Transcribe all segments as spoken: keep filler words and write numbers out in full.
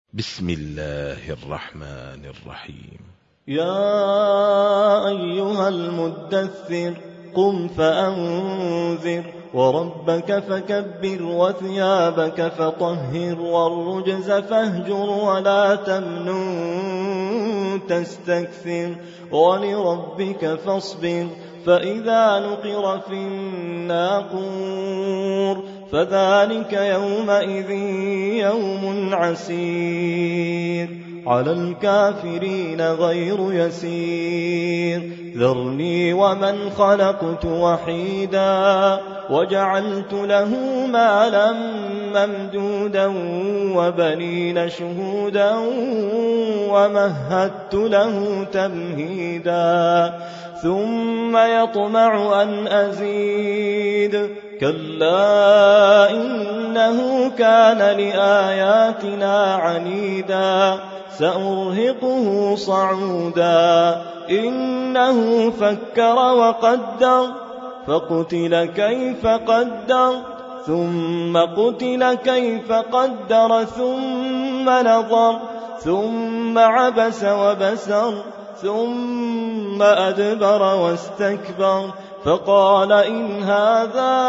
بسم الله الرحمن الرحيم. يا أيها المدثر قم فأنذر وربك فكبر وثيابك فطهر والرجز فاهجر ولا تمنن تستكثر ولربك فاصبر فإذا نقر في الناقور فذلك يومئذ يوم عسير على الكافرين غير يسير ذرني ومن خلقت وحيدا وجعلت له مالا ممدودا وبنين شهودا ومهدت له تمهيدا ثم يطمع أن أزيد كلا إنه كان لآياتنا عنيدا سأرهقه صعودا إنه فكر وقدر فقتل كيف قدر ثم قتل كيف قدر ثم نظر ثم عبس وبسر ثم أدبر واستكبر فقال إن هذا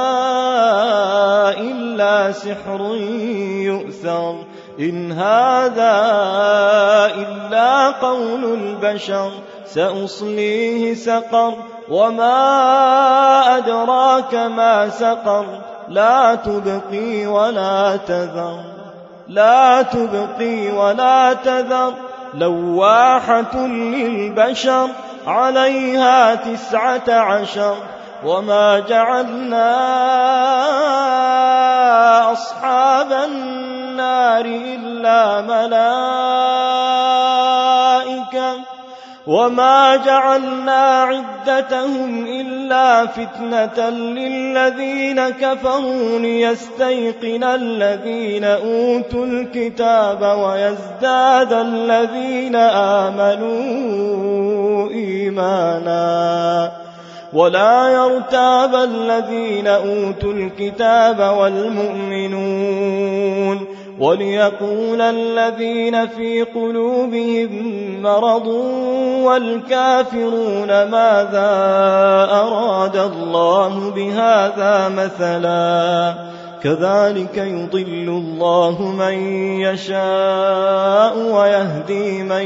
إلا سحر يؤثر إن هذا إلا قول البشر سأصليه سقر وما أدراك ما سقر لا تبقي ولا تذر لا تبقي ولا تذر لواحة للبشر عليها تسعة عشر وما جعلنا أصحاب النار إلا ملائكة وما جعلنا عدتهم إلا فتنة للذين كفروا ليستيقن الذين أوتوا الكتاب ويزداد الذين آمنوا إيمانا ولا يرتاب الذين أوتوا الكتاب والمؤمنون وليقول الذين في قلوبهم مرض والكافرون ماذا أراد الله بهذا مثلا كذلك يضل الله من يشاء ويهدي من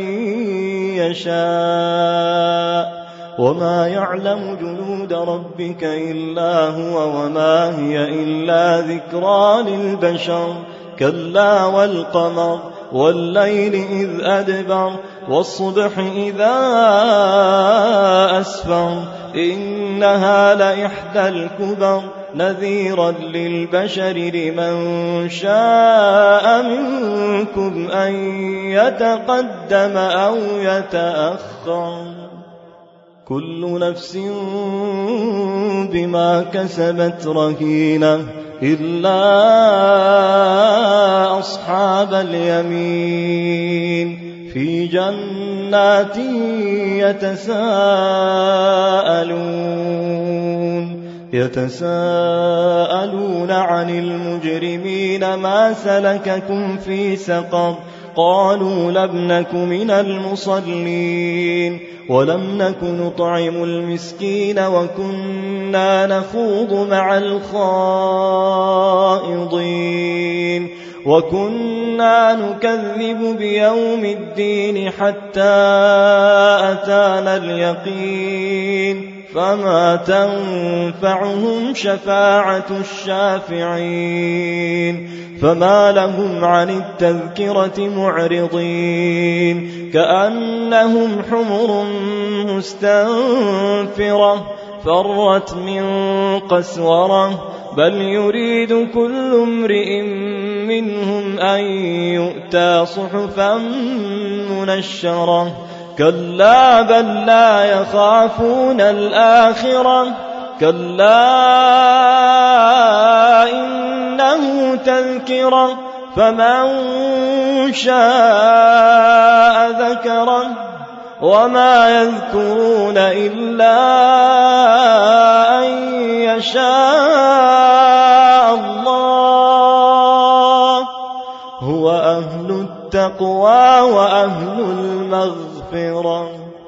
يشاء وما يعلم جنود ربك إلا هو وما هي إلا ذكرى للبشر كلا والقمر والليل إذ أدبر والصبح إذا أسفر إنها لإحدى الكبر نذيرا للبشر لمن شاء منكم أن يتقدم أو يتأخر كل نفس بما كسبت رهينة إلا أصحاب اليمين في جنات يتساءلون يتساءلون عن المجرمين ما سلككم في سقر قالوا لم نك من المصلين ولم نك نطعم المسكين وكنا نخوض مع الخائضين وكنا نكذب بيوم الدين حتى أتانا اليقين فما تنفعهم شفاعة الشافعين فما لهم عن التذكرة معرضين كأنهم حمر مستنفرة فرت من قسورة بل يريد كل امرئ منهم أن يؤتى صحفا منشرة كلا بل لا يخافون الآخرة كلا إنه تذكرة فمن شاء ذكره وما يذكرون إلا أن يشاء الله هو أهل التقوى وأهل المغفرة.